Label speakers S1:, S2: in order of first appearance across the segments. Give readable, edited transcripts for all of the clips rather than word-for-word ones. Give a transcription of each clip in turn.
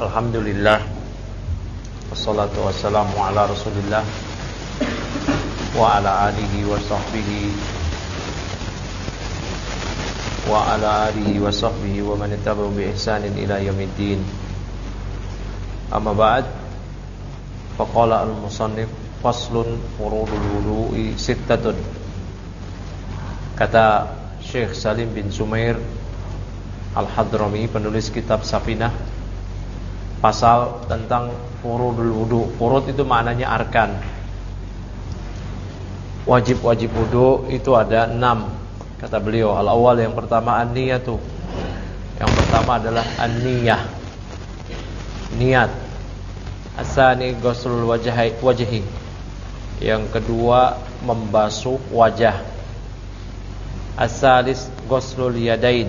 S1: Alhamdulillah, wassalatu wassalamu ala rasulillah wa ala alihi wa sahbihi wa man ittaba'a bi ihsanin ila yaumiddin. Amma ba'd, faqala al-musannif faslun furudul wudu'i sittatun. Kata Syekh Salim bin Sumair Al-Hadrami, penulis kitab Safinah, pasal tentang furudul wudu. Furud itu maknanya arkan. Wajib-wajib wudu itu ada 6. Kata beliau, al-awwal, yang pertama an-niyatu. Yang pertama adalah an-niyah, niat. As-tsani ghuslul wajhi. Yang kedua membasuh wajah. As-tsalis ghuslul yadain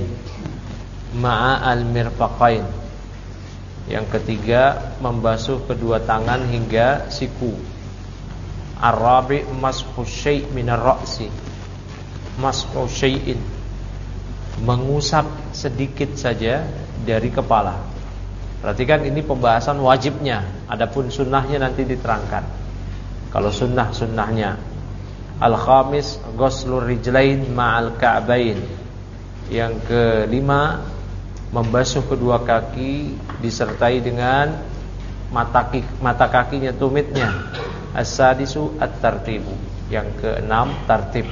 S1: ma'a al-mirfaqain. Yang ketiga membasuh kedua tangan hingga siku. Ar-rabi' mashu syai' minar ra'si. Mashu syai'in, mengusap sedikit saja dari kepala. Perhatikan, ini pembahasan wajibnya. Adapun sunnahnya nanti diterangkan. Kalau sunnahnya, al-khamis ghuslur rijlain ma'al ka'bain. Yang kelima membasuh kedua kaki disertai dengan mata kakinya, tumitnya. As-sadisu at-tartibu. Yang keenam tartib.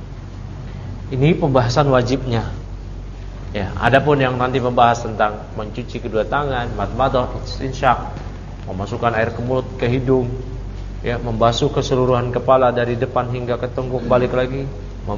S1: Ini pembahasan wajibnya. Ya, adapun yang nanti membahas tentang mencuci kedua tangan, madmadah, istinsyaq, memasukkan air ke mulut, ke hidung, ya, membasuh keseluruhan kepala dari depan hingga ke tengkuk, balik lagi,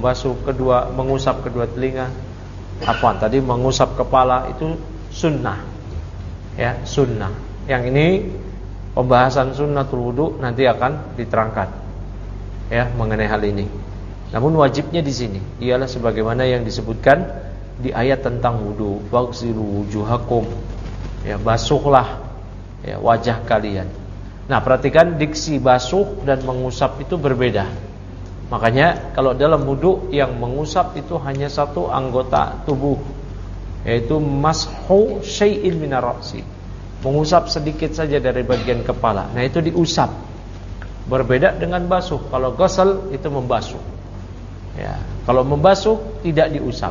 S1: mengusap kedua telinga. Tadi mengusap kepala itu sunnah. Ya, sunnah. Yang ini pembahasan sunnatul wudu nanti akan diterangkan, ya, mengenai hal ini. Namun wajibnya di sini ialah sebagaimana yang disebutkan di ayat tentang wudu, faghsilu wujuhakum. Ya, basuhlah, ya, wajah kalian. Nah, perhatikan diksi basuh dan mengusap itu berbeda. Makanya kalau dalam wudu yang mengusap itu hanya satu anggota tubuh, yaitu mashu syai'in minar ra'si. Mengusap sedikit saja dari bagian kepala. Nah, itu diusap. Berbeda dengan basuh. Kalau ghusl itu membasuh. Ya, kalau membasuh tidak diusap.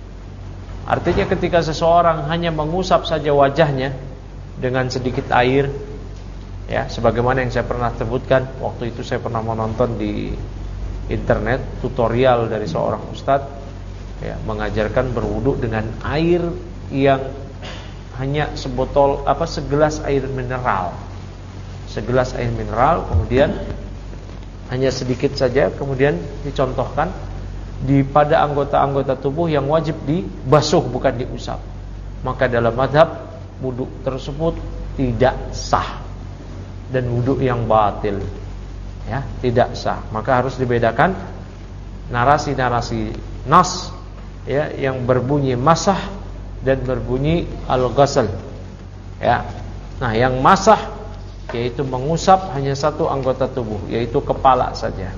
S1: Artinya ketika seseorang hanya mengusap saja wajahnya dengan sedikit air, ya, sebagaimana yang saya pernah sebutkan waktu itu, saya pernah menonton di internet tutorial dari seorang ustadz, ya, mengajarkan berwudu dengan air yang hanya segelas air mineral. Segelas air mineral, kemudian hanya sedikit saja, kemudian dicontohkan pada anggota-anggota tubuh yang wajib dibasuh, bukan diusap. Maka dalam mazhab wudu tersebut tidak sah dan wudu yang batil, ya, tidak sah. Maka harus dibedakan narasi-narasi nas, ya, yang berbunyi masah dan berbunyi al-ghusl, ya. Nah, yang masah yaitu mengusap hanya satu anggota tubuh, yaitu kepala saja.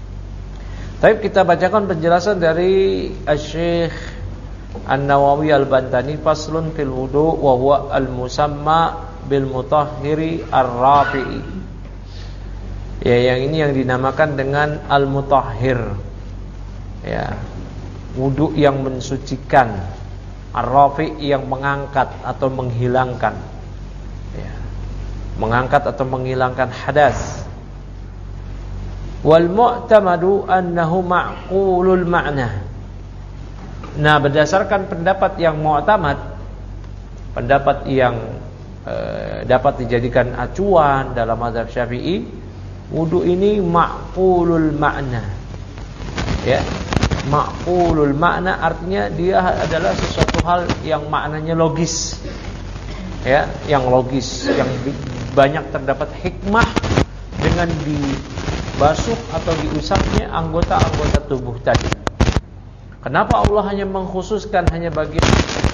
S1: Tapi kita bacakan penjelasan dari Asy-Syaikh An-Nawawi Al-Bantani, faslun fil wudu wa huwa al-musamma bil mutahhiri ar-rafi'i. Ya, yang ini yang dinamakan dengan al-mutahhir. Ya, wudu yang mensucikan, ar-rafi' yang mengangkat atau menghilangkan. Ya, mengangkat atau menghilangkan hadas. Wal mu'tamadu annahu ma'qulul ma'na. Nah, berdasarkan pendapat yang mu'tamad, pendapat yang dapat dijadikan acuan dalam mazhab Syafi'i, wudu ini ma'qulul ma'na. Ya, ma'qulul ma'na artinya dia adalah sesuatu hal yang maknanya logis. Ya, yang logis, yang banyak terdapat hikmah dengan dibasuh atau diusapnya anggota-anggota tubuh tadi. Kenapa Allah hanya mengkhususkan hanya bagian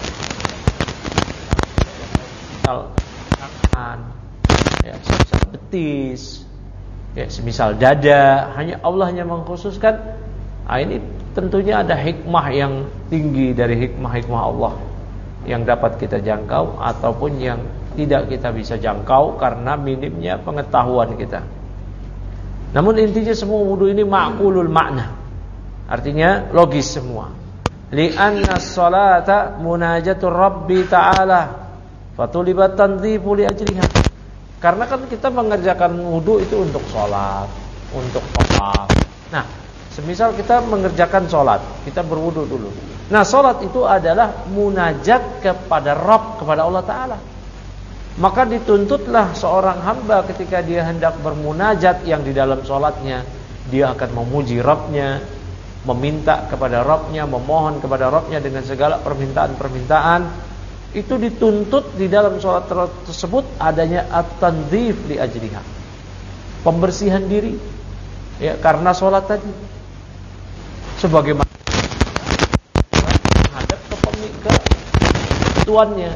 S1: tangan, ya, semisal betis, ya, semisal dada, Allah hanya mengkhususkan. Nah, ini tentunya ada hikmah yang tinggi dari hikmah-hikmah Allah yang dapat kita jangkau ataupun yang tidak kita bisa jangkau karena minimnya pengetahuan kita. Namun intinya semua wudu ini ma'qulul makna, artinya logis semua. Li'anna as-salata munajatur Rabbi ta'ala fatulibat tanzifu li ajliha. Karena kan kita mengerjakan wudu itu untuk sholat, untuk tawaf. Nah, semisal kita mengerjakan sholat, kita berwudu dulu. Nah, sholat itu adalah munajat kepada Rabb, kepada Allah Ta'ala. Maka dituntutlah seorang hamba ketika dia hendak bermunajat yang di dalam sholatnya, dia akan memuji Rabbnya, meminta kepada Rabbnya, memohon kepada Rabbnya dengan segala permintaan-permintaan. Itu dituntut di dalam sholat tersebut adanya at-tanzif li ajliha, pembersihan diri, ya, karena sholat tadi. Sebagaimana menghadap ke tuannya.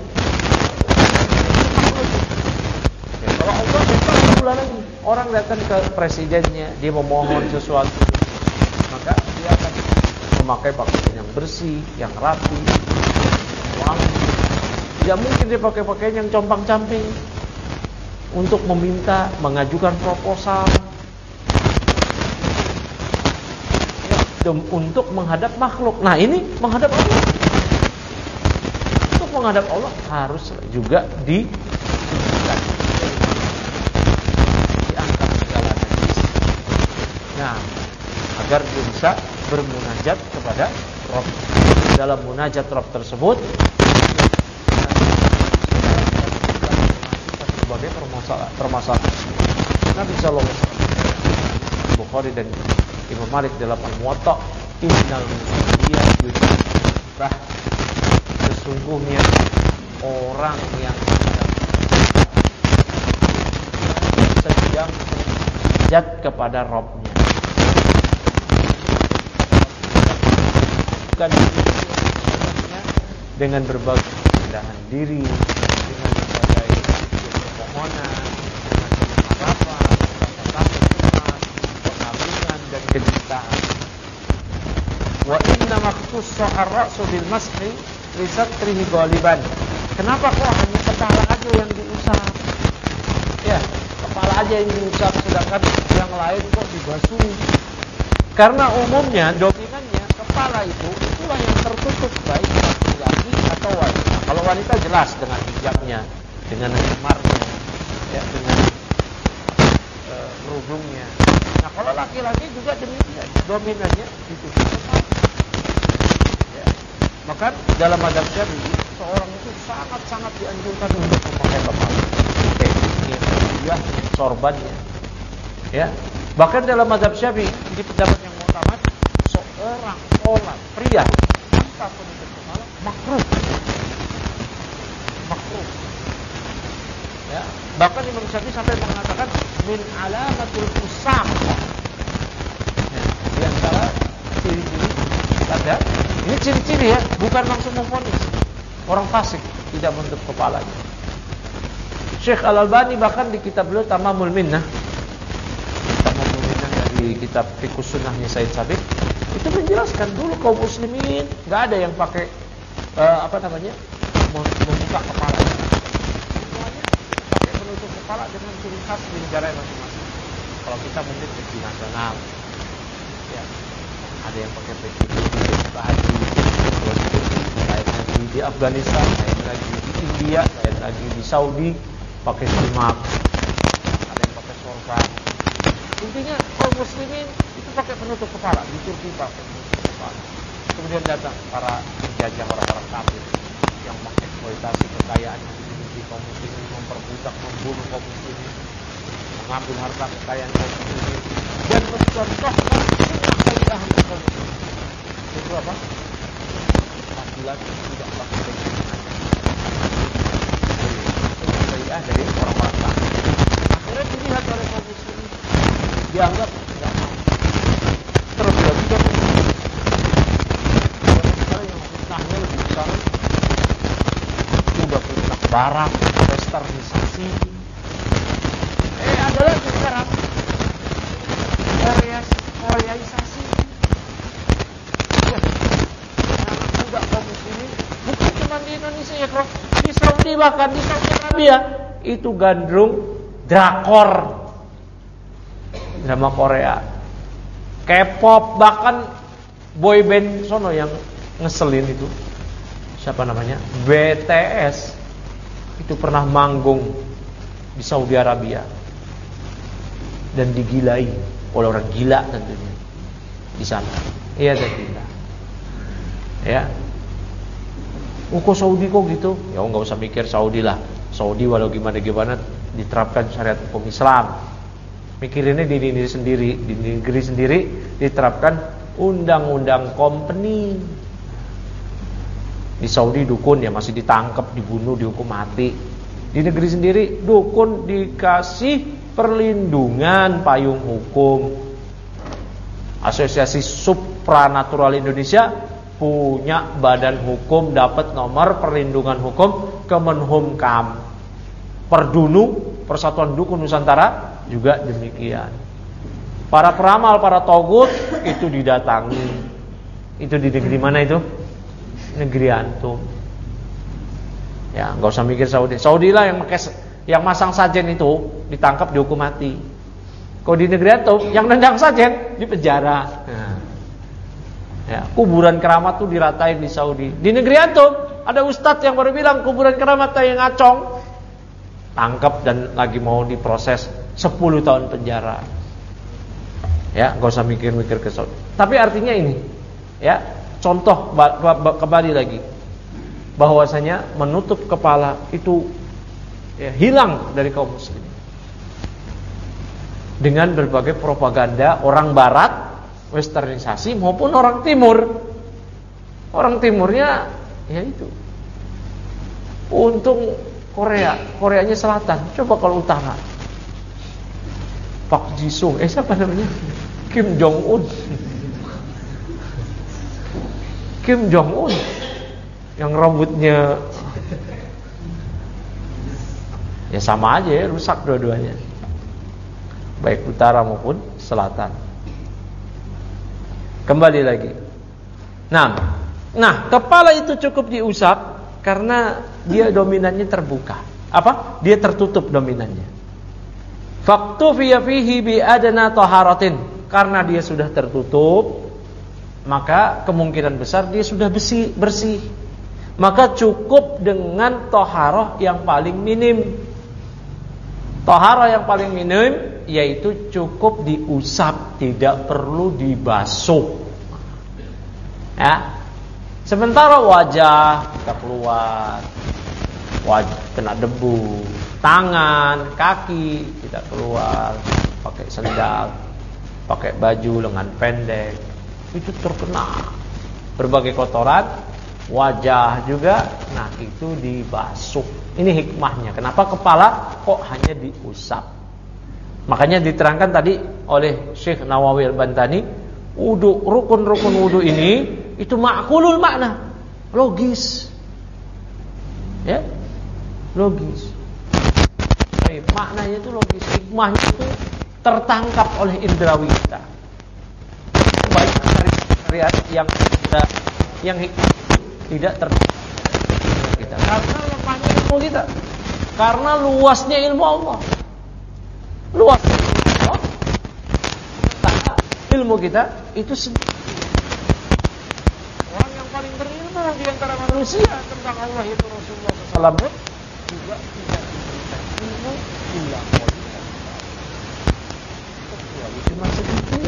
S1: Ya, kalau Allah bukan lagi, orang datang ke presidennya, dia memohon sesuatu, maka dia akan memakai pakaian yang bersih, yang rapi, wangi. Tidak mungkin dia pakai pakaian yang compang-camping untuk meminta, mengajukan proposal, ya, untuk menghadap makhluk. Nah, ini menghadap Allah. Untuk menghadap Allah harus juga disucikan, diangkat segala najis. Nah, agar dia bisa bermunajat kepada Rabb. Dalam munajat Rabb tersebut sebagai permasalahan. Nabi sallallahu alaihi wasallam, Bukhari dan Imam Malik dalam Al-Muwatta, innal musalliya yusbah, sesungguhnya orang yang sedang munajat kepada Rabb-Nya, bukan dengan berbagai kerendahan diri, dengan berbagai permohonan, dengan harapan, pengagungan dan kecintaan. Wa inna makhsussa ar-ra'su bil mashi li satrihi ghaliban. Kenapa kok hanya kepala aja yang diusap? Ya, kepala aja yang diusap, sedangkan yang lain kok dibasuh? Karena umumnya dominannya kepala itulah yang tertutup, baik laki-laki atau wanita. Kalau wanita jelas dengan hijabnya, dengan khimarnya, ya, dengan kerudungnya. Nah, kalau laki-laki juga demikian, dominannya ditutup kepala. Ya. Maka dalam adab syar'i seorang itu sangat-sangat dianjurkan untuk memakai kepala. Dia sorbannya. Ya. Bahkan dalam mazhab Syafi'i, di pendapat yang utama, seorang sholat pria tanpa penutup kepala makruh. Makruh. Ya. Bahkan Imam Syafi'i sampai mengatakan min alamatul fusaq. Ya. Di antara ciri-ciri tanda, ini ciri-ciri ya, bukan langsung memvonis orang fasik tidak menutup kepalanya. Syekh Al-Albani bahkan di kitab beliau Tamamul Minnah, di kitab Fiqh Sunnahnya Said Sabiq, itu menjelaskan dulu kaum muslimin nggak ada yang pakai membuka kepala. Semuanya pakai penutup kepala dengan ciri khas di negara masing-masing. Kalau kita mungkin peci nasional, ya, ada yang pakai peci baju, lain lagi di Afghanistan, lain lagi di India, lain lagi di Saudi pakai simak, ada yang pakai sorban. Intinya kaum muslimin itu pakai penutup kepala, di Turki pakai penutup kepala. Kemudian datang para penjajah, orang-orang kafir yang mengeksploitasi kekayaan yang dimiliki kaum muslimin, memperbudak, membunuh kaum muslimin, mengambil harta kekayaan kaum muslimin, dan mencontohkan sunnah bagi ahli kaum muslimin. Itu apa? Laki-laki tidak pakai baju. Sunnah dari orang-orang kafir. Akhirnya dilihat oleh kaum muslimin, dianggap tidak mau. Terus lagi kan sekarang yang fitnahnya lebih besar, udah fitnah barat, westernisasi. Ada lagi sekarang koreaisasi. Ya, anak muda kaum muslimin bukan cuma di Indonesia ya, Prof. Di Saudi Saudi, bahkan di Saudi Arabia itu gandrung drakor, drama Korea, K-pop, bahkan boyband sono yang ngeselin itu. Siapa namanya? BTS. Itu pernah manggung di Saudi Arabia dan digilai oleh orang gila tentunya di sana. Iya, dan gila. Ya. Kok Saudi kok gitu? Ya enggak usah mikir Saudi lah. Saudi walau gimana diterapkan syariat hukum Islam. Mikirinnya di negeri sendiri diterapkan undang-undang company. Di Saudi dukun ya masih ditangkap, dibunuh, dihukum mati. Di negeri sendiri dukun dikasih perlindungan payung hukum. Asosiasi Supranatural Indonesia punya badan hukum, dapat nomor perlindungan hukum Kemenhumkam. Perdunu, Persatuan Dukun Nusantara juga demikian. Para peramal, para togut itu didatangi. Itu di negeri mana itu? Negeri antum. Ya, enggak usah mikir Saudi. Saudi lah yang masang sajen itu ditangkap, dihukum mati. Kalau di negeri antum yang nendang sajen di penjara. Nah. Ya, kuburan keramat tuh diratain di Saudi. Di negeri antum ada ustadz yang baru bilang kuburan keramat yang ngacong, tangkap dan lagi mau diproses 10 tahun penjara. Ya, enggak usah mikir-mikir ke Saudi. Tapi artinya ini, ya, contoh kembali lagi bahwasanya menutup kepala itu ya, hilang dari kaum muslimin dengan berbagai propaganda orang barat, westernisasi maupun orang timur. Orang timurnya ya itu untung Koreanya selatan. Coba kalau utara, Pak Jisung, siapa namanya? Kim Jong Un. Kim Jong Un yang rambutnya ya sama aja ya, rusak dua-duanya, baik utara maupun selatan. Kembali lagi. Nah, kepala itu cukup diusap karena dia dominannya terbuka. Apa? Dia tertutup dominannya. Faktufiya fihi bi adna taharatin. Karena dia sudah tertutup, maka kemungkinan besar dia sudah bersih. Maka cukup dengan taharah yang paling minim. Taharah yang paling minim yaitu cukup diusap, tidak perlu dibasuh. Ya. Sementara wajah kita keluar, wajah kena debu, tangan, kaki tidak keluar, pakai sendal, pakai baju lengan pendek, itu terkena berbagai kotoran. Wajah juga, nah itu dibasuh. Ini hikmahnya. Kenapa kepala kok hanya diusap? Makanya diterangkan tadi oleh Syekh Nawawi Al-Bantani, wudu, rukun-rukun wudu ini itu ma'kulul makna, logis. Ya, logis. Baik, maknanya itu logis, hikmahnya itu tertangkap oleh indrawi kita. Banyak syariat yang hikmah tidak tertangkap kita karena lemahnya ilmu kita, karena luasnya ilmu Allah. Luasnya ilmu Allah, karena ilmu kita itu sendiri. Orang yang paling berilmu di antara manusia tentang Allah itu Rasulullah SAW juga tidak diberikan ilmu ulama, kecuali cuma sedikit.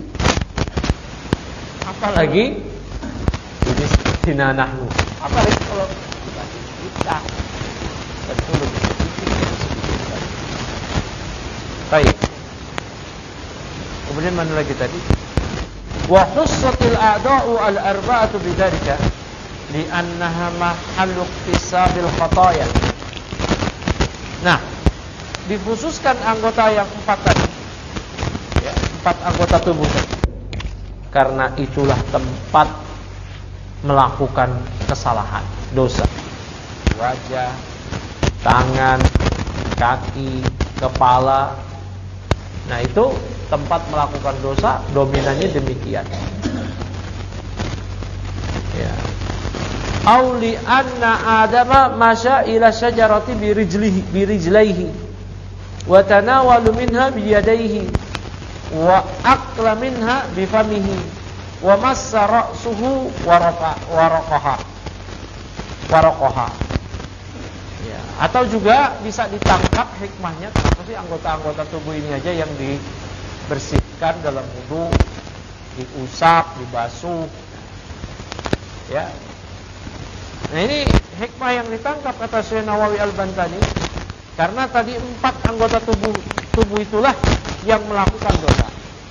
S1: Apalagi ini sinanahnu, apalagi kalau kita tentu lebih sedikit. Baik. Kemudian mana lagi tadi? Wa khussatil a'da'u al-arba'atu bidzalika li'annaha mahallu iktisabil khataya. Nah, dikhususkan anggota yang 4 tadi. Ya, 4 anggota tubuh tadi. Karena itulah tempat melakukan kesalahan, dosa. Wajah, tangan, kaki, kepala. Nah, itu tempat melakukan dosa, dominannya demikian. Ya. Au li anna adama masya ila syajarati birijlaihi wa tanawalu minha biyadaihi wa akla minha bifamihi wa massa ra'suhu waraqaha. Ya, atau juga bisa ditangkap hikmahnya, kenapa sih anggota-anggota tubuh ini aja yang dibersihkan dalam wudu, diusap, dibasuh. Ya. Nah, ini hikmah yang ditangkap kata Syekh Nawawi Al-Bantani, karena tadi 4 anggota tubuh itulah yang melakukan dosa.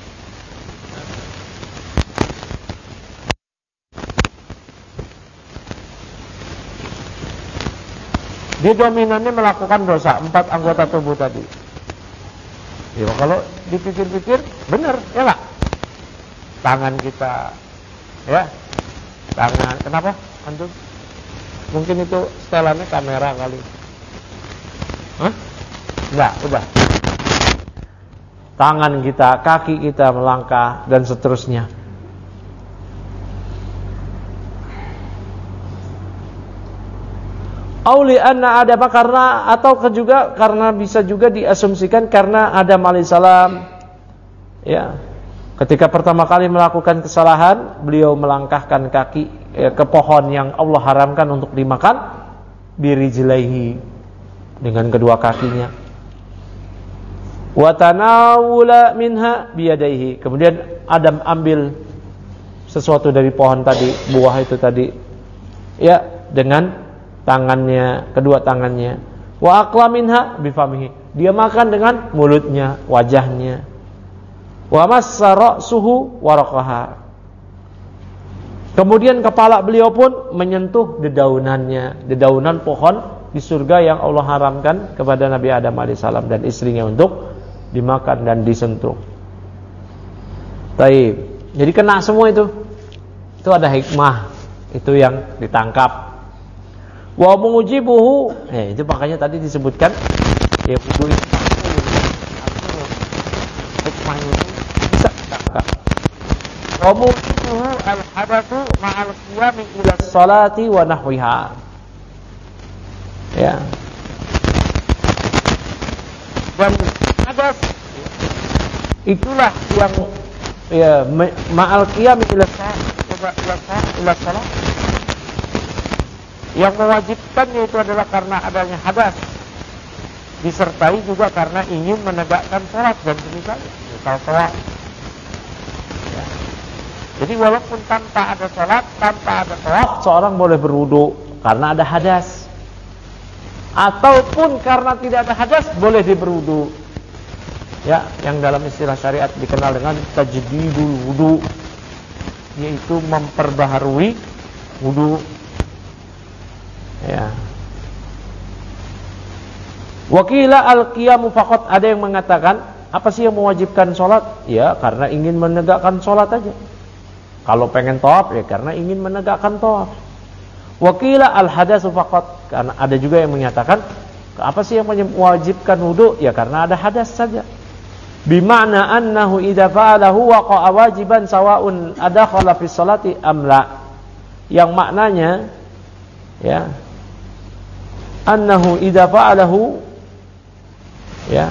S1: Dia dominannya melakukan dosa 4 anggota tubuh tadi. Ya, kalau dipikir-pikir benar, ya enggak? Tangan kita, ya. Tangan, kenapa? Antum? Mungkin itu setelannya kamera kali. Hah? Enggak, udah. Tangan kita, kaki kita melangkah dan seterusnya. Auli anna Adam, karena atau juga karena bisa juga diasumsikan karena Adam alaihissalam, ya, ketika pertama kali melakukan kesalahan, beliau melangkahkan kaki ke pohon yang Allah haramkan untuk dimakan, birijlaihi, dengan kedua kakinya. Wa tanawula minha biyadaihi, kemudian Adam ambil sesuatu dari pohon tadi, buah itu tadi, ya, dengan tangannya, kedua tangannya. Wa akla minha bifamihi, dia makan dengan mulutnya, wajahnya. Wa massa ra'suhu waraqaha, kemudian kepala beliau pun menyentuh dedaunannya, dedaunan pohon di surga yang Allah haramkan kepada Nabi Adam alaihissalam dan istrinya untuk dimakan dan disentuh. Taib. Jadi kena semua itu. Itu ada hikmah, itu yang ditangkap. Wa mujibuhu, itu makanya tadi disebutkan ya wudu itu hikmahnya itu bisa ditangkap. Wa mujibuhu al-hadatsu ma'al qiyami ila sholati wa nahwiha. Ya. Dan hadas itulah yang ya ma'al qiyami ila sholat, yang mewajibkannya itu adalah karena adanya hadas, disertai juga karena ingin menegakkan sholat dan semisalnya, misal sholat. Ya. Jadi walaupun tanpa ada sholat, tanpa ada sholat, seorang boleh berwudu karena ada hadas, ataupun karena tidak ada hadas boleh berwudu. Ya, yang dalam istilah syariat dikenal dengan tajdidul wudu, yaitu memperbaharui wudu. Ya. Wakila al-qiyamu faqat, ada yang mengatakan apa sih yang mewajibkan sholat? Ya karena ingin menegakkan sholat aja. Kalau pengen tawaf ya karena ingin menegakkan tawaf. Wakila al-hadatsu faqat, karena ada juga yang menyatakan apa sih yang mewajibkan wudu? Ya karena ada hadas saja. Bima'na annahu idza fa'alahu waqa'a wajiban sawa'un adakhala fi sholati am la. Yang maknanya ya annahu idza fa'alahu, ya,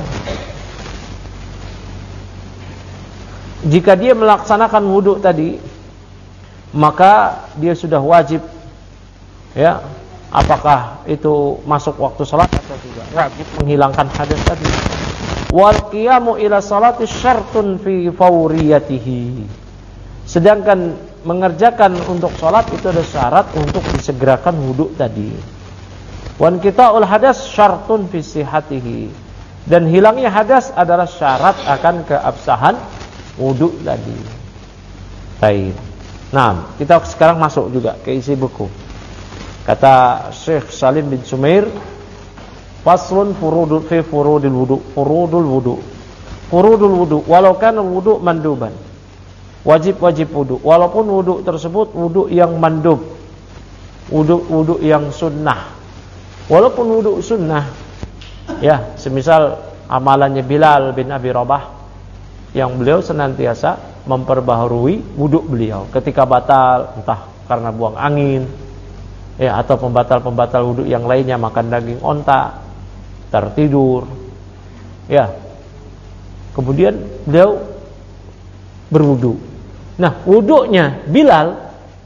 S1: jika dia melaksanakan wudu tadi maka dia sudah wajib, ya, apakah itu masuk waktu salat atau tidak, wajib menghilangkan hadas tadi. Wal qiyamu ila salati syartun fi fawriyatihi, sedangkan mengerjakan untuk salat itu ada syarat untuk disegerakan wudu tadi. Wan qita'ul hadas syartun fi sihhatihi, dan hilangnya hadas adalah syarat akan keabsahan wudu tadi. Baik. Nah, kita sekarang masuk juga ke isi buku. Kata Syekh Salim bin Sumair, faslun furudul fi furudil wudu. Furudul wudu walau kana wudu manduban, wajib wudu walaupun wudu tersebut wudu yang mandub, wudu yang sunnah. Walaupun wudu sunnah, ya, semisal amalannya Bilal bin Abi Rabah, yang beliau senantiasa memperbaharui wudu beliau ketika batal, entah karena buang angin, ya, atau pembatal-pembatal wudu yang lainnya, makan daging onta, tertidur, ya. Kemudian beliau berwudu. Nah, wudunya Bilal,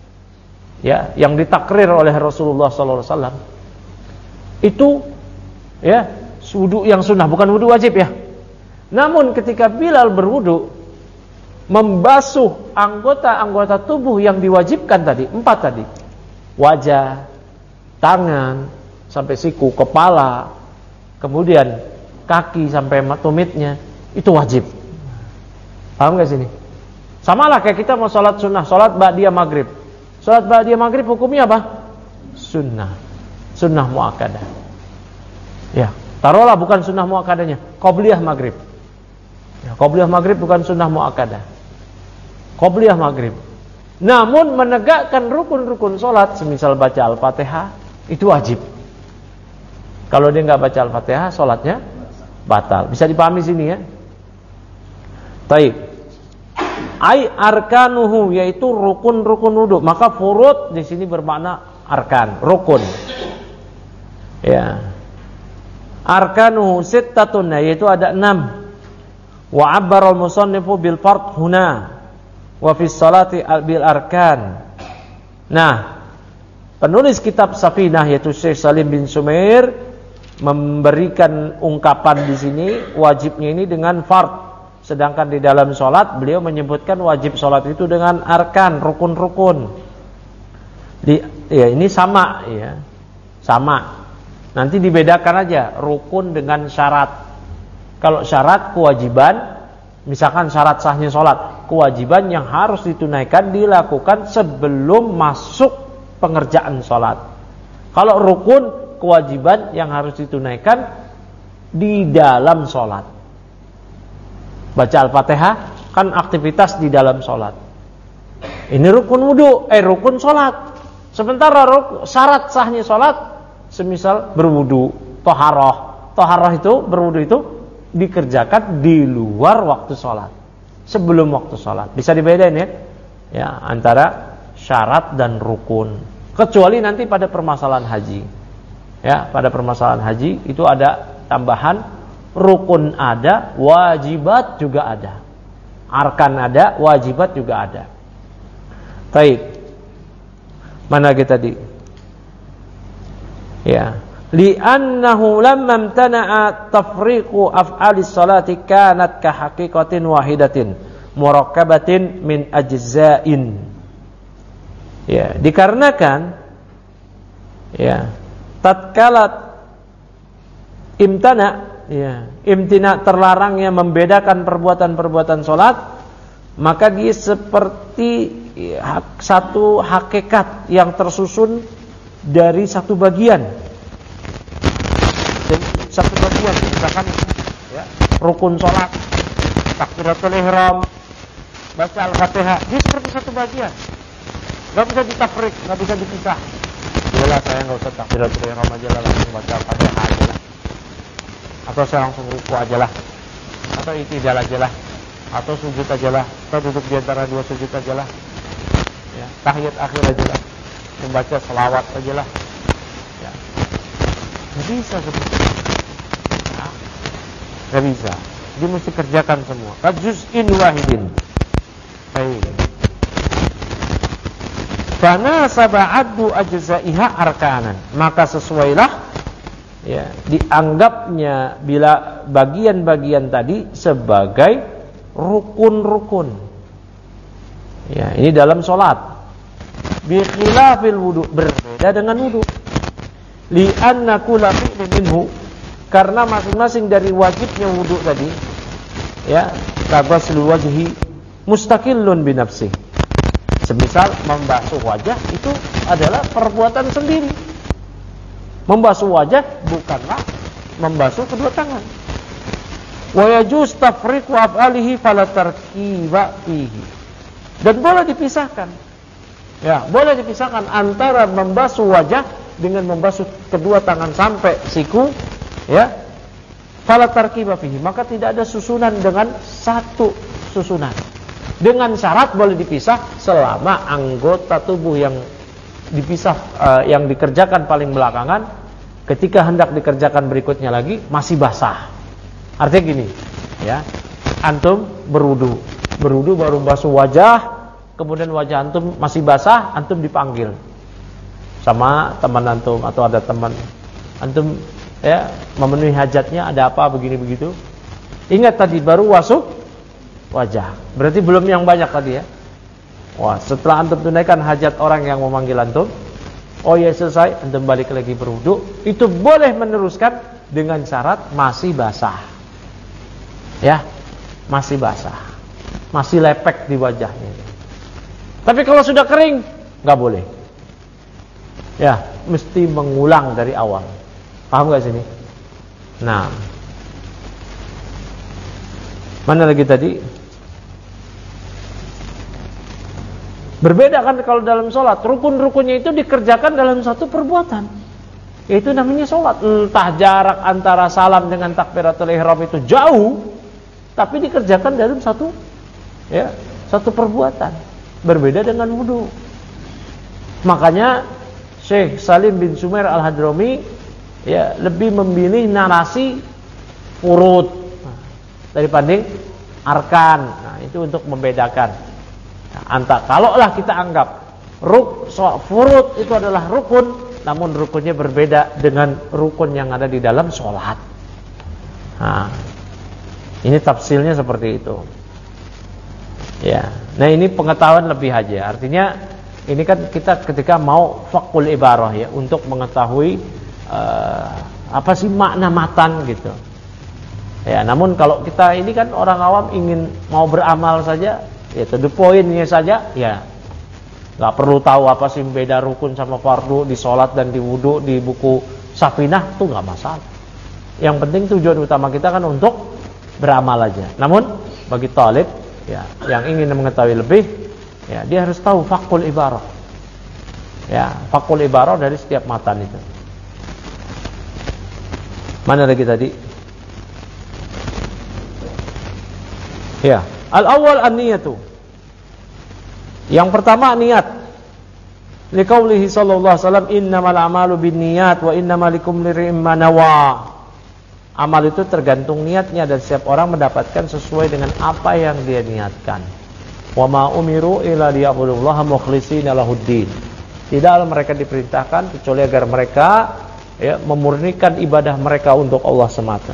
S1: ya, yang ditakrir oleh Rasulullah SAW, itu, ya, wudu yang sunnah, bukan wudu wajib, ya. Namun ketika Bilal berwudu, membasuh anggota-anggota tubuh yang diwajibkan tadi, 4 tadi, wajah, tangan, sampai siku, kepala, kemudian kaki sampai tumitnya, itu wajib. Paham gak sini? Samalah kayak kita mau sholat sunnah, sholat ba'diyah maghrib. Sholat ba'diyah maghrib hukumnya apa? Sunnah, sunnah muakkadah. Ya, taruhlah bukan sunnah muakkadahnya, qobliyah maghrib. Ya, qobliyah maghrib bukan sunnah muakkadah, qobliyah maghrib. Namun menegakkan rukun-rukun sholat, semisal baca Al-Fatihah, itu wajib. Kalau dia nggak baca Al-Fatihah, sholatnya batal. Bisa dipahami sini, ya? Taib. Ai arkanuhu, yaitu rukun-rukun wudu. Maka furud di sini bermakna arkan, rukun. Ya. Arkanuhu sittatun, yaitu ada 6. Wa 'abbara al-musannifu bil fard huna wa fi sholati bil arkan. Nah, penulis kitab Safinah yaitu Syekh Salim bin Sumair memberikan ungkapan di sini wajibnya ini dengan fard. Sedangkan di dalam sholat beliau menyebutkan wajib sholat itu dengan arkan, rukun-rukun. Ya, ini sama, ya, sama. Nanti dibedakan aja rukun dengan syarat. Kalau syarat kewajiban, misalkan syarat sahnya sholat, kewajiban yang harus ditunaikan dilakukan sebelum masuk pengerjaan sholat. Kalau rukun, kewajiban yang harus ditunaikan di dalam sholat. Baca Al-Fatihah kan aktivitas di dalam sholat. Ini rukun wudu, rukun sholat. Sementara syarat sahnya sholat, semisal berwudu, toharoh. Toharoh itu, berwudu itu dikerjakan di luar waktu sholat, sebelum waktu sholat. Bisa dibedain, ya, ya, antara syarat dan rukun. Kecuali nanti pada permasalahan haji, ya, pada permasalahan haji itu ada tambahan. Rukun ada, wajibat juga ada. Arkan ada, wajibat juga ada. Baik. Mana kita tadi? Ya. Li'annahu lamma imtana'a tafriqu af'alis salati kanat ka haqiqatin wahidatin murakkabatin min ajza'in. Ya, dikarenakan, ya, tatkala imtana, ya, imtina terlarangnya membedakan perbuatan-perbuatan sholat, maka dia seperti, ya, satu hakikat yang tersusun dari satu bagian. Jadi satu bagian, misalkan, ya, rukun sholat, takbiratul ihram, baca Al-Fatihah, dia seperti satu bagian. Gak bisa ditafrik, gak bisa dipisah. Yalah, saya gak usah takbiratul ihram aja lah, langsung baca Al-Fatihah aja lah. Atau saya langsung ruku aja lah, atau i'tidal aja lah, atau sujud aja lah, atau duduk di antara dua sujud aja lah, ya, tahiyat akhir aja lah, membaca selawat aja lah, ya. Gak bisa seperti itu, ya. Gak bisa. Dia mesti kerjakan semua. Kajuz'in wahidin. Baik. Fana sab'adu ajza'iha arkanan. Maka sesuailah, ya, dianggapnya bila bagian-bagian tadi sebagai rukun-rukun. Ya, ini dalam sholat. Bi khilafil wudu, berbeda dengan wudu. Li'anna kulla fi'lin minhu, karena masing-masing dari wajibnya wudu tadi, ya, taghassul wajhi mustaqillun bi nafsihi. Semisal membasuh wajah itu adalah perbuatan sendiri. Membasuh wajah bukanlah membasuh kedua tangan. Wa yajuz tafriqu af'alihi fala tarkiba fihi. Dan boleh dipisahkan. Ya, boleh dipisahkan antara membasuh wajah dengan membasuh kedua tangan sampai siku, ya. Fala tarkiba fihi, maka tidak ada susunan dengan satu susunan. Dengan syarat boleh dipisah selama anggota tubuh yang dipisah, yang dikerjakan paling belakangan, ketika hendak dikerjakan berikutnya lagi masih basah. Artinya gini, ya, antum berwudu baru basuh wajah, kemudian wajah antum masih basah, antum dipanggil sama teman antum atau ada teman antum, ya, memenuhi hajatnya, ada apa begini begitu. Ingat tadi baru basuh wajah, berarti belum yang banyak tadi ya. Wah, setelah antum tunaikan hajat orang yang memanggil antum, oh ya selesai, antum balik lagi berwudu, itu boleh meneruskan dengan syarat masih basah. Ya, masih basah, masih lepek di wajahnya. Tapi kalau sudah kering, nggak boleh. Ya, mesti mengulang dari awal. Paham nggak sini? Nah, mana lagi tadi? Berbeda kan kalau dalam sholat, rukun-rukunnya itu dikerjakan dalam satu perbuatan. Itu namanya sholat. Entah jarak antara salam dengan takbiratul ihram itu jauh, tapi dikerjakan dalam satu, ya, satu perbuatan. Berbeda dengan wudu. Makanya Syekh Salim bin Sumair Al-Hadrami, ya, lebih memilih narasi furud daripada arkan. Nah, itu untuk membedakan. Kalaulah kita anggap furud itu adalah rukun, namun rukunnya berbeda dengan rukun yang ada di dalam sholat. Nah, ini tafsilnya seperti itu. Ya, nah ini pengetahuan lebih aja. Artinya ini kan kita ketika mau fakul ibarah, ya, untuk mengetahui apa sih makna matan gitu. Ya, namun kalau kita ini kan orang awam ingin mau beramal saja, ya, to the point-nya saja, ya, nggak perlu tahu apa sih beda rukun sama fardu di sholat dan di wudu di buku Safinah, tuh nggak masalah. Yang penting tujuan utama kita kan untuk beramal aja. Namun bagi talib, ya, yang ingin mengetahui lebih, ya, dia harus tahu fakul ibarah. Ya, fakul ibarah dari setiap matan itu. Mana lagi tadi? Ya, al-awwal an-niyatu. Yang pertama niat. Liqaulihi sallallahu alaihi wasallam, innamal a'malu binniyat wa innamal likulli imrin ma nawa. Amal itu tergantung niatnya dan setiap orang mendapatkan sesuai dengan apa yang dia niatkan. Wa ma umiru illa liya'budullaha mukhlishina lahuddin. Tidaklah mereka diperintahkan kecuali agar mereka, ya, memurnikan ibadah mereka untuk Allah semata.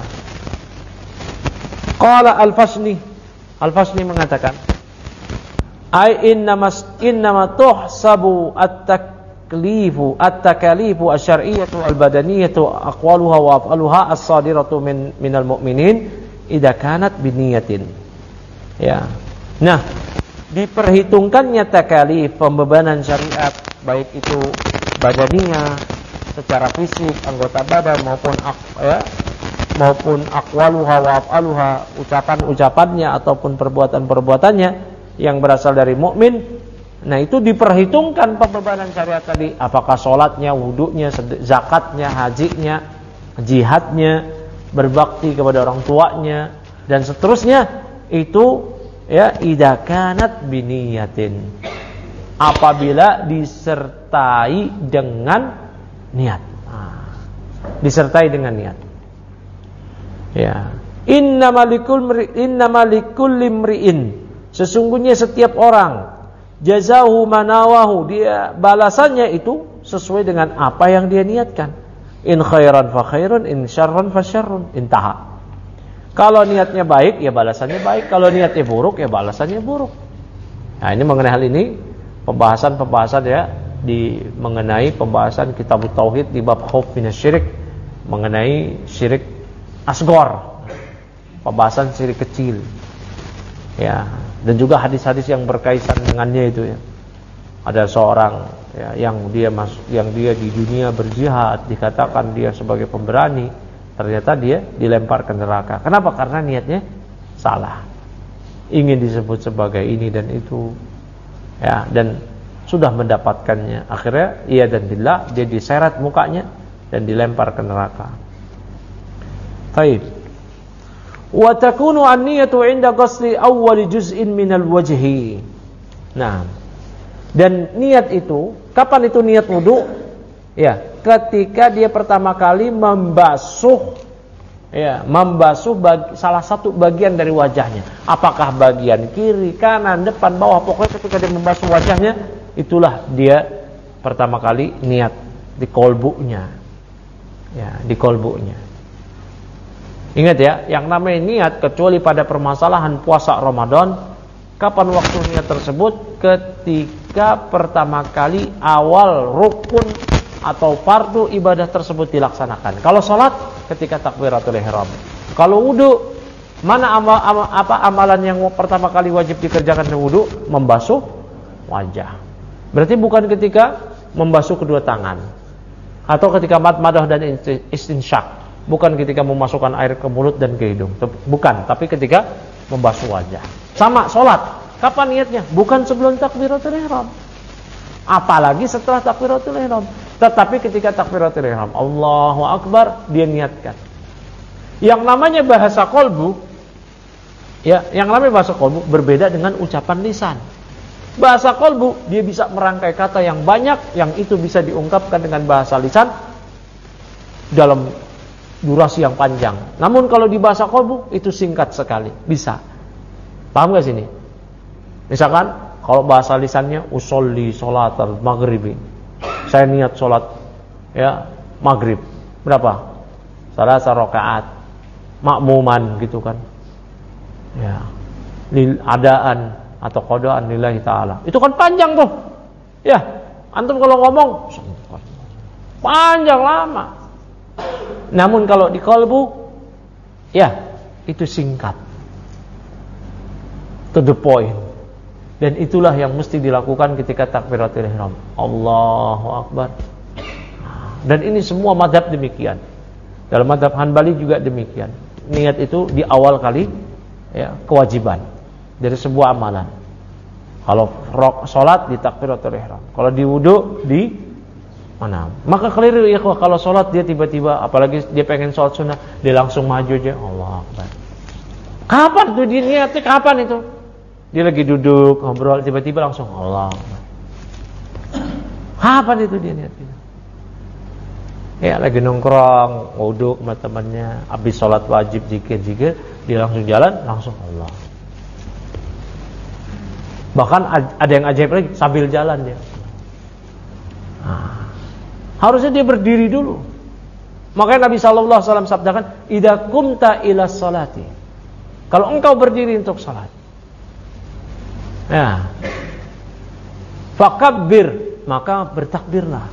S1: Qala Al-Fasni mengatakan, ai innama tuhsabu at-takalifu asy-syar'iyyatu al-badaniyatu aqwaluha wa af'aluha as-sadiratu minal mu'minin idza kanat biniyatin. Ya. Nah, diperhitungkannya takalif, pembebanan syariat, baik itu badaniyah secara fisik, anggota badan maupun aqwaluha wa af'aluha, ucapan-ucapannya ataupun perbuatan-perbuatannya yang berasal dari mukmin. Nah, itu diperhitungkan pembebanan syariat tadi, apakah sholatnya, wudunya, zakatnya, hajinya, jihadnya, berbakti kepada orang tuanya dan seterusnya, itu, ya, idza kanat biniyatin, apabila disertai dengan niat. Disertai dengan niat. Ya, innamalikul limri'in, sesungguhnya setiap orang, jazahu manawahu, dia balasannya itu sesuai dengan apa yang dia niatkan. In khairan fa khairun, in syarran fa syarrun, intaha. Kalau niatnya baik, ya balasannya baik. Kalau niatnya buruk, ya balasannya buruk. Nah, ini mengenai hal ini pembahasan ya mengenai pembahasan kitab tauhid di bab khauf minasyirik, mengenai syirik asghar, pembahasan syirik kecil, ya, dan juga hadis-hadis yang berkaitan dengannya itu, ya. Ada seorang, ya, yang dia di dunia berjihad, dikatakan dia sebagai pemberani, ternyata dia dilempar ke neraka. Kenapa? Karena niatnya salah, ingin disebut sebagai ini dan itu, ya, dan sudah mendapatkannya. Akhirnya ia dan billah, dia diseret mukanya dan dilempar ke neraka. Baik. Wa takunu an-niyatu 'inda qasli awwal juz'in minal wajhi. Nah, dan niat itu Kapan itu niat wudu? Ya, ketika dia pertama kali membasuh salah satu bagian dari wajahnya. Apakah bagian kiri, kanan, depan, bawah, pokoknya ketika dia membasuh wajahnya, itulah dia pertama kali niat di kolbunya. Ya, di kolbunya. Ingat ya, yang namanya niat kecuali pada permasalahan puasa Ramadan, kapan waktu niat tersebut? Ketika pertama kali awal rukun atau fardu ibadah tersebut dilaksanakan. Kalau salat ketika takbiratul ihram. Kalau wudu, mana amalan yang pertama kali wajib dikerjakan di wudu? Membasuh wajah. Berarti bukan ketika membasuh kedua tangan atau ketika madmadah dan istinsyak, bukan ketika memasukkan air ke mulut dan ke hidung. Bukan, tapi ketika membasuh wajah. Sama salat. Kapan niatnya? Bukan sebelum takbiratul ihram. Apalagi setelah takbiratul ihram. Tetapi ketika takbiratul ihram, Allahu Akbar, dia niatkan. Yang namanya bahasa qalbu, yang namanya bahasa qalbu berbeda dengan ucapan lisan. Bahasa qalbu dia bisa merangkai kata yang banyak, yang itu bisa diungkapkan dengan bahasa lisan dalam durasi yang panjang. Namun kalau di bahasa qalbu itu singkat sekali, bisa. Paham gak sini? Misalkan kalau bahasa lisannya usolli sholatal maghribi. Saya niat sholat maghrib. Berapa? Salasa rakaat. Makmuman gitu kan. Ya. Lil adaan atau qadaan lillahi ta'ala. Itu kan panjang tuh. Ya, antum kalau ngomong panjang lama. Namun kalau di qalbu itu singkat. To the point. Dan itulah yang mesti dilakukan ketika takbiratul ihram. Allahu Akbar. Dan ini semua mazhab demikian. Dalam mazhab Hanbali juga demikian. Niat itu di awal kali kewajiban dari sebuah amalan. Kalau salat di takbiratul ihram. Kalau di wudu di mana? Maka keliru ya kalau salat dia tiba-tiba, apalagi dia pengen salat sunnah, dia langsung maju aja. Allahu Akbar. Kapan tuh dia niatnya? Kapan itu? Dia lagi duduk, ngobrol, tiba-tiba langsung Allah. Kapan itu dia niatnya? Ya, lagi nongkrong, wudu sama temannya, habis sholat wajib, zikir, dia langsung jalan, langsung Allah. Bahkan ada yang ajaib lagi, sambil jalan dia. Harusnya dia berdiri dulu. Makanya Nabi SAW sabdakan, idza qumta ila sholati. Kalau engkau berdiri untuk salat, fakabbir, maka bertakbirlah.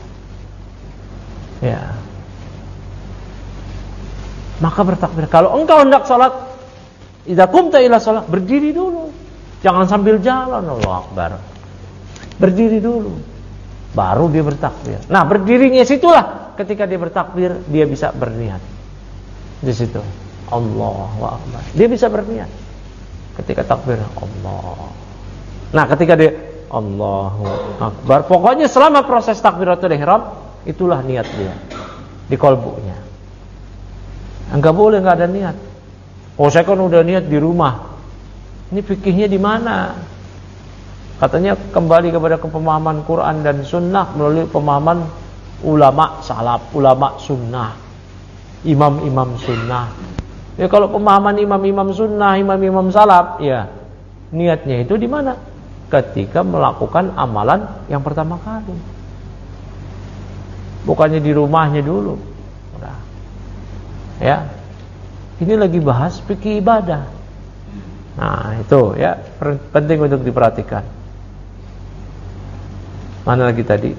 S1: Maka bertakbir. Kalau engkau hendak salat, idza qumta ila salat, berdiri dulu. Jangan sambil jalan. Allahu Akbar. Berdiri dulu. Baru dia bertakbir. Nah, berdirinya situlah ketika dia bertakbir, dia bisa berniat. Di situ. Allahu Akbar. Dia bisa berniat. Ketika takbir, Allah. Nah, ketika dia Allahu Akbar, pokoknya selama proses takbiratul ihram, itulah niat dia di qalbunya. Enggak boleh enggak ada niat. Oh, saya kan udah niat di rumah. Ini fikihnya di mana? Katanya kembali kepada pemahaman Quran dan Sunnah melalui pemahaman ulama salaf, ulama Sunnah, imam-imam Sunnah. Ya, kalau pemahaman imam-imam Sunnah, imam-imam salaf, ya niatnya itu di mana? Ketika melakukan amalan yang pertama kali. Bukannya di rumahnya dulu. Udah. Ya. Ini lagi bahas fikih ibadah. Nah, itu ya penting untuk diperhatikan. Mana lagi tadi?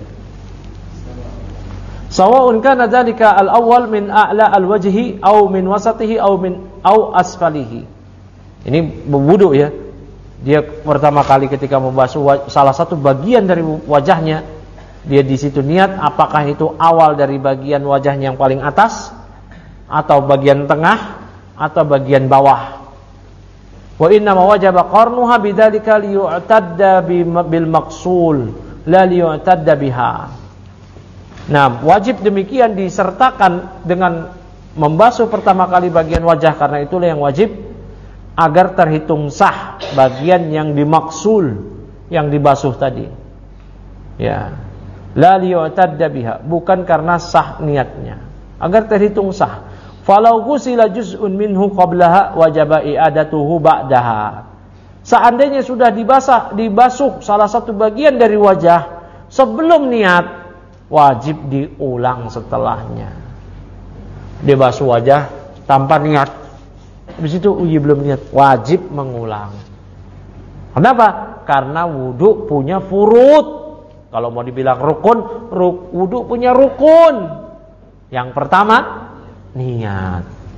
S1: Sawa'un kana dzalika al-awwal min a'la al-wajhi aw min wasatihi aw asfalihi. Ini wudu ya. Dia pertama kali ketika membasuh salah satu bagian dari wajahnya, dia di situ niat apakah itu awal dari bagian wajahnya yang paling atas atau bagian tengah atau bagian bawah. Wa inna ma wajaba qarnuha bidzalika liyu'tadda bil maqsul la liyu'tadda biha. Nah, wajib demikian disertakan dengan membasuh pertama kali bagian wajah, karena itulah yang wajib agar terhitung sah bagian yang dimaksul, yang dibasuh tadi. Ya. La liyu'tadda biha, bukan karena sah niatnya, agar terhitung sah. Falau ghusila juz'un minhu qablaha wajaba i'adatuhu ba'daha. Seandainya sudah dibasuh salah satu bagian dari wajah sebelum niat, wajib diulang setelahnya. Dia basuh wajah tanpa niat, habis itu belum niat, wajib mengulang. Kenapa? Karena wudu punya furud. Kalau mau dibilang rukun, wudu punya rukun. Yang pertama, niat.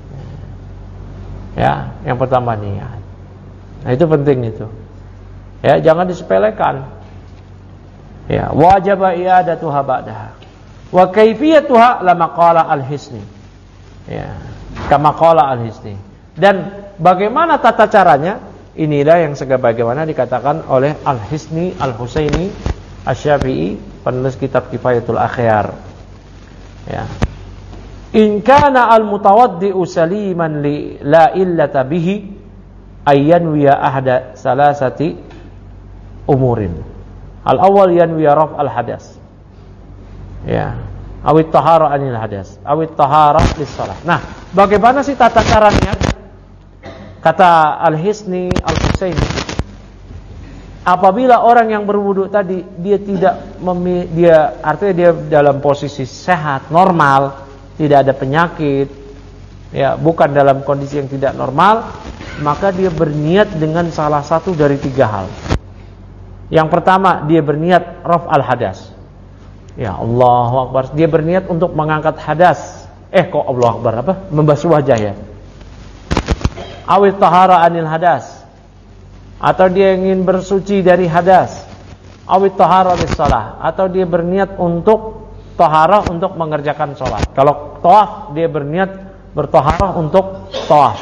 S1: Ya, yang pertama niat. Nah, itu penting itu. Ya, jangan disepelekan. Ya, wajib i'adatuha ba'daha. Wa kaifiyatuha lama qala al-Hisni. Ya, kama qala al-Hisni. Dan bagaimana tata caranya? Inilah yang sebagaimana dikatakan oleh Al-Hisni Al-Husaini Asy-Syafi'i, penulis kitab Kifayatul Akhyar. Ya. In kana al-mutawaddi'u saliman li la illata bihi ayyan wiya ahda salasati umurin. Al-awwal yanwi raf al-hadas. Ya. Awit tahara anil hadas, awit tahara lis-shalah. Nah, bagaimana sih tata caranya? Kata Al-Hisni Al-Husaini, apabila orang yang berwudu tadi dia artinya dia dalam posisi sehat, normal, tidak ada penyakit, ya, bukan dalam kondisi yang tidak normal, maka dia berniat dengan salah satu dari 3 hal. Yang pertama, dia berniat raf al-hadas. Ya, Allahu Akbar. Dia berniat untuk mengangkat hadas. Kok Allahu Akbar apa? Membasuh wajah ya. Awit tahara anil hadas, atau dia ingin bersuci dari hadas. Awit tahara lis-shalah, atau dia berniat untuk taharah untuk mengerjakan sholat. Kalau tawaf, dia berniat bertaharah untuk tawaf.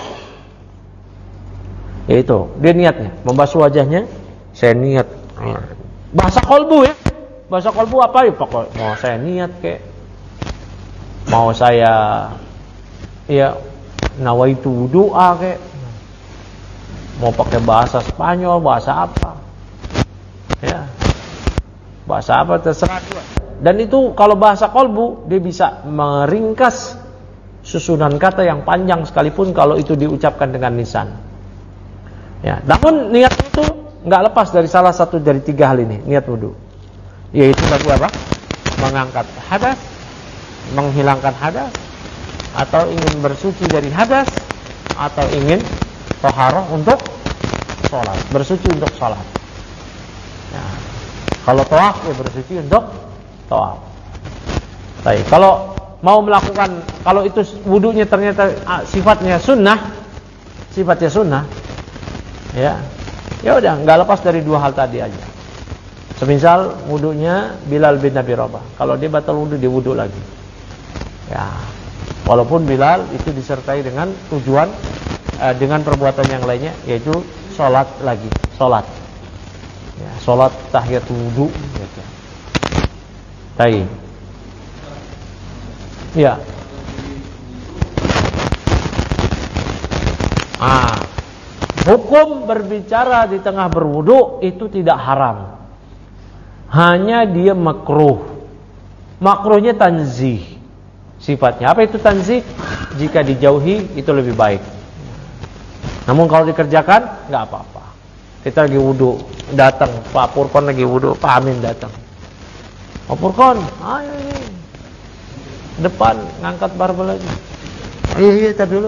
S1: Yaitu dia niatnya membasuh wajahnya, saya niat. Bahasa kolbu ya. Bahasa kolbu apa ya? Pokok mau saya niat kek, mau saya ya nawaitu wudu'a kek, mau pakai bahasa Spanyol, bahasa apa, ya, bahasa apa terserah. Dan itu kalau bahasa kolbu, dia bisa meringkas susunan kata yang panjang sekalipun kalau itu diucapkan dengan lisan. Ya, namun niat itu nggak lepas dari salah satu dari 3 hal ini, niat wudu, yaitu apa? Mengangkat hadas, menghilangkan hadas, atau ingin bersuci dari hadas, atau ingin taharah untuk sholat, bersuci untuk sholat. Ya. Kalau tawaf, ya bersuci untuk tawaf. Baik, kalau mau melakukan, kalau itu wudunya ternyata sifatnya sunnah, ya udah, nggak lepas dari 2 hal tadi aja. Semisal wudunya Bilal bin Abi Rabah, kalau dia batal wudu, dia wudu lagi. Ya, walaupun Bilal itu disertai dengan tujuan dengan perbuatan yang lainnya, yaitu sholat lagi, sholat. Ya, sholat tahiyat wudu. Gitu. Baik. Ya. Hukum berbicara di tengah berwudu itu tidak haram. Hanya dia makruh. Makruhnya tanzih sifatnya. Apa itu tanzih? Jika dijauhi itu lebih baik. Namun kalau dikerjakan nggak apa-apa. Kita lagi wudu, datang Pak Purkon lagi wudu, Pak Amin datang. Pak Purkon, ayo ini depan ngangkat barbel lagi. Iya tadi dulu.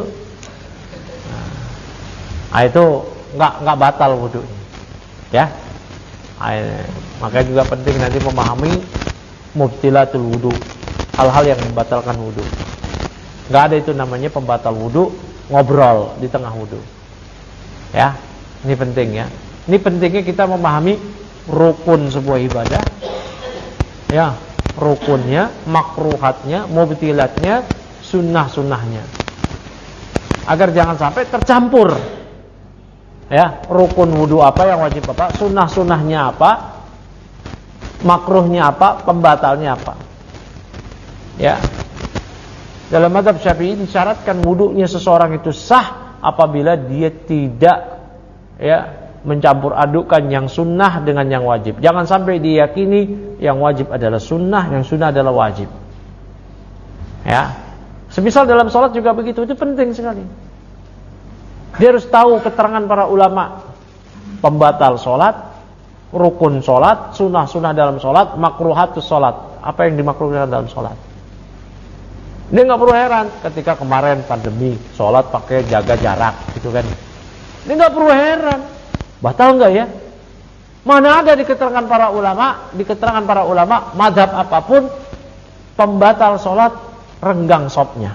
S1: Nah, itu nggak batal wudunya, ya. Makanya juga penting nanti memahami mubtilatul wudu, hal-hal yang membatalkan wudu. Nggak ada itu namanya pembatal wudu ngobrol di tengah wudu. Ya, ini penting ya. Ini pentingnya kita memahami rukun sebuah ibadah. Ya, rukunnya, makruhatnya, mubtilatnya, sunnah-sunnahnya. Agar jangan sampai tercampur. Ya, rukun wudu apa yang wajib apa, sunnah-sunnahnya apa, makruhnya apa, pembatalnya apa. Ya. Dalam mazhab Syafi'i disyaratkan wudunya seseorang itu sah apabila dia tidak mencampur adukkan yang sunnah dengan yang wajib. Jangan sampai diyakini yang wajib adalah sunnah, yang sunnah adalah wajib. Ya, semisal dalam sholat juga begitu, itu penting sekali. Dia harus tahu keterangan para ulama pembatal sholat, rukun sholat, sunnah-sunnah dalam sholat, makruhatus sholat, apa yang dimakruhkan dalam sholat. Dia nggak perlu heran ketika kemarin pandemi sholat pakai jaga jarak, gitu kan? Dia nggak perlu heran, batal nggak ya? Mana ada di keterangan para ulama, mazhab apapun pembatal sholat renggang sopnya,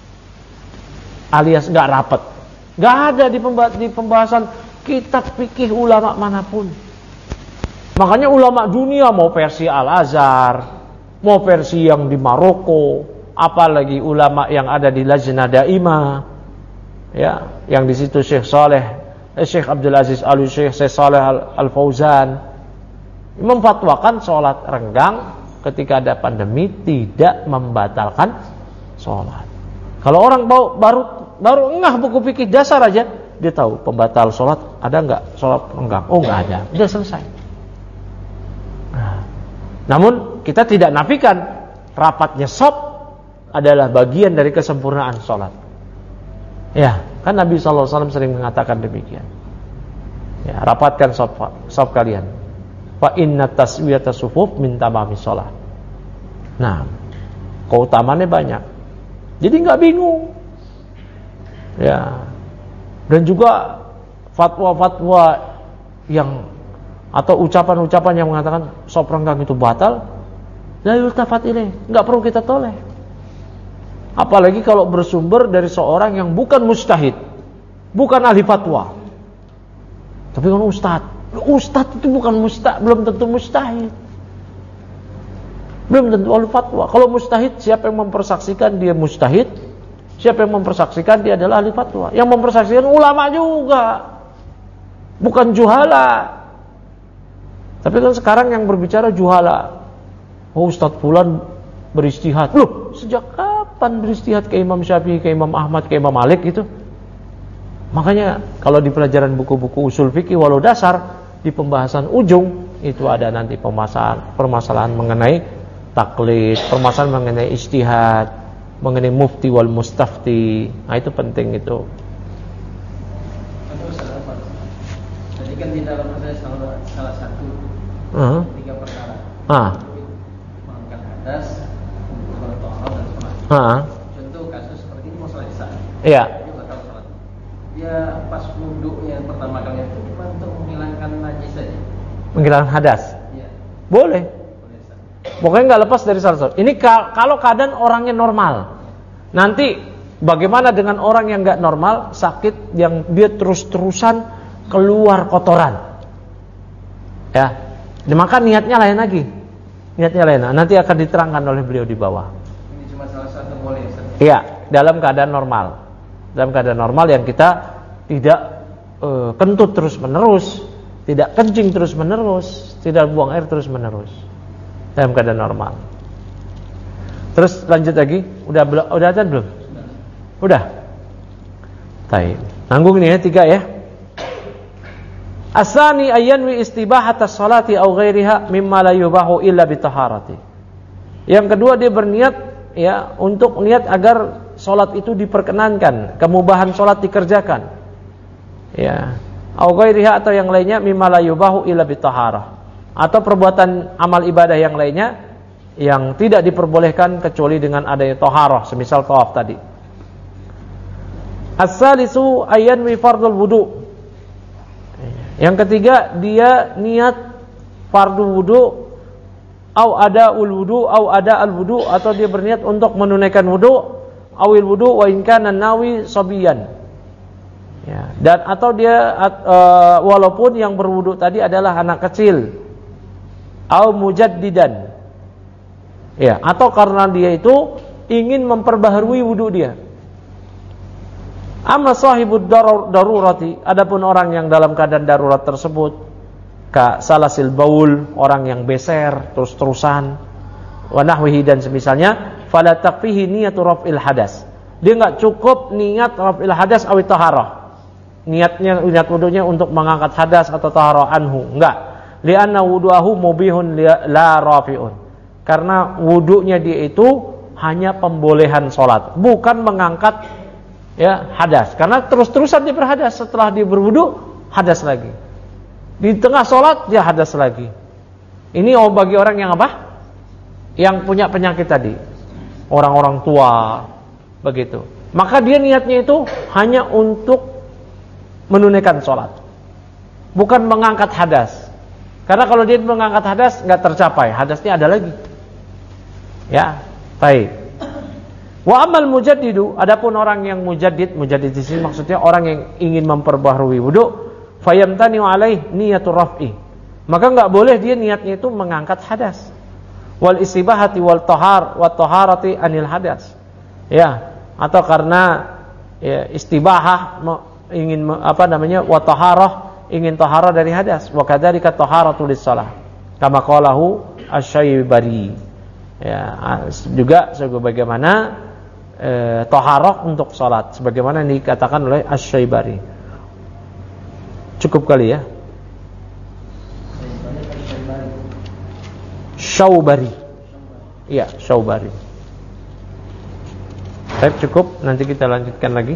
S1: alias nggak rapet. Nggak ada di pembahasan kitab fikih ulama manapun. Makanya ulama dunia mau versi Al-Azhar, mau versi yang di Maroko, apalagi ulama yang ada di Lajnah Daimah, ya, yang di situ Syekh Abdul Aziz Al-Syekh Saleh Al-Fauzan memfatwakan sholat renggang ketika ada pandemi tidak membatalkan sholat. Kalau orang baru ngah buku fikih dasar aja, dia tahu pembatal sholat ada nggak sholat renggang? Oh nggak ada, udah selesai. Namun kita tidak nafikan rapatnya shop adalah bagian dari kesempurnaan sholat. Ya, kan Nabi SAW sering mengatakan demikian. Ya, rapatkan shop kalian. Fa inna taswiyata sufuf min tamami sholat. Nah, keutamaannya banyak. Jadi nggak bingung. Ya, dan juga fatwa-fatwa yang atau ucapan-ucapan yang mengatakan shop renggang itu batal, la yultafat ilaih, enggak perlu kita toleh. Apalagi kalau bersumber dari seorang yang bukan mujtahid, bukan ahli fatwa. Tapi kan ustadz itu bukan belum tentu mujtahid. Belum tentu ahli fatwa. Kalau mujtahid, siapa yang mempersaksikan dia mujtahid? Siapa yang mempersaksikan dia adalah ahli fatwa? Yang mempersaksikan ulama juga, bukan juhala. Tapi kan sekarang yang berbicara juhala. Oh, Ustadz Fulan beristihad. Loh, sejak kapan beristihad ke Imam Syafi'i, ke Imam Ahmad, ke Imam Malik itu? Makanya kalau di pelajaran buku-buku usul fikih walau dasar, di pembahasan ujung itu ada nanti permasalahan mengenai taklid, permasalahan mengenai ijtihad, mengenai mufti wal mustafti. Nah, itu penting itu.
S2: Jadi kan di dalam ada salah satu tiga perkara. Mengangkat hadas, untuk bertohar dan sholat. Contoh kasus seperti ini mau sholat isya.
S1: Iya.
S2: Dia batal sholat. Dia pas wudhunya pertama kali itu cuma untuk menghilangkan najis saja.
S1: Menghilangkan hadas.
S2: Iya.
S1: Boleh. Pokoknya nggak lepas dari salah. Ini kalau keadaan orangnya normal. Nanti bagaimana dengan orang yang nggak normal, sakit, yang dia terus-terusan keluar kotoran? Ya. Maka niatnya lain lagi. Niatnya lain. Nanti akan diterangkan oleh beliau di bawah.
S2: Ini cuma salah satu boleh.
S1: Iya, dalam keadaan normal. Dalam keadaan normal yang kita tidak kentut terus-menerus, tidak kencing terus-menerus, tidak buang air terus-menerus. Dalam keadaan normal. Terus lanjut lagi. Udah azan belum? Udah. Baik. Nanggung ini ya 3 ya. Asani ayanwi istibahata salati au ghairiha mimma la yubahu illa bitaharati. Yang kedua, dia berniat ya untuk niat agar salat itu diperkenankan, kemubahan salat dikerjakan. Ya, au ghairiha atau yang lainnya mimma la yubahu illa bitaharah. Atau perbuatan amal ibadah yang lainnya yang tidak diperbolehkan kecuali dengan adanya taharah, semisal tawaf tadi. As-salisu ayanwi fardul wudu. Yang ketiga, dia niat fardu wudu au ada ul wudu au ada al wudu, atau dia berniat untuk menunaikan wudu awil wudu wa in kana nawi sabiyan. Ya, dan atau dia walaupun yang berwudu tadi adalah anak kecil au mujaddidan. Ya, atau karena dia itu ingin memperbaharui wudu dia. Amma sahibud darurati, adapun orang yang dalam keadaan darurat tersebut, ka salasil baul, orang yang beser terus-terusan, wa nahwihi dan semisalnya, fala takfihi niyatu raf'il hadas. Dia enggak cukup niat raf'il hadas aw taharah. niat wudunya untuk mengangkat hadas atau taharah anhu, enggak. Li'anna wudu'ahu mubihun la rafi'un. Karena wudunya dia itu hanya pembolehan salat, bukan mengangkat ya hadas. Karena terus-terusan dia berhadas, setelah dia berwudu hadas lagi. Di tengah salat dia hadas lagi. Ini bagi orang yang apa? Yang punya penyakit tadi. Orang-orang tua begitu. Maka dia niatnya itu hanya untuk menunaikan sholat, bukan mengangkat hadas. Karena kalau dia mengangkat hadas nggak tercapai, hadasnya ada lagi. Ya, baik. Wa amal mujaddidu, adapun orang yang mujaddid di sini maksudnya orang yang ingin memperbaharui wudu, fayamtani'u alaih niyatur raf'i. Maka nggak boleh dia niatnya itu mengangkat hadas. Wal istibahati wal taharati anil hadas. Ya, atau karena ya, istibahah ingin wa taharah, ingin taharah dari hadas. Wa kadzalika taharatu lis-shalah. Kama qalahu Asy-Syaibari. Ya, juga sebagaimana taharah untuk salat sebagaimana dikatakan oleh Asy-Syaibari. Cukup kali ya. Syaubari. Iya, Syaubari. Baik, cukup, nanti kita lanjutkan lagi.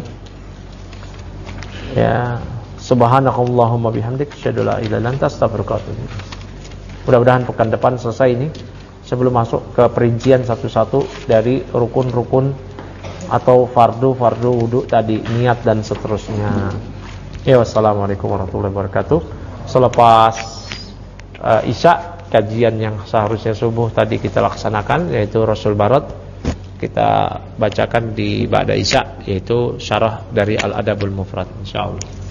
S1: Ya, subhanakallahumma bihamdik asyhadu la ilaha illa anta astaghfiruka wa atubu ilaik. Mudah-mudahan pekan depan selesai ini sebelum masuk ke perincian satu-satu dari rukun-rukun atau fardu wudu tadi, niat dan seterusnya. Ya, wassalamualaikum warahmatullahi wabarakatuh. Selepas Isya, kajian yang seharusnya subuh tadi kita laksanakan, yaitu Rasul Barad, kita bacakan di ba'da Isya, yaitu syarah dari Al-Adabul Mufrad insyaallah.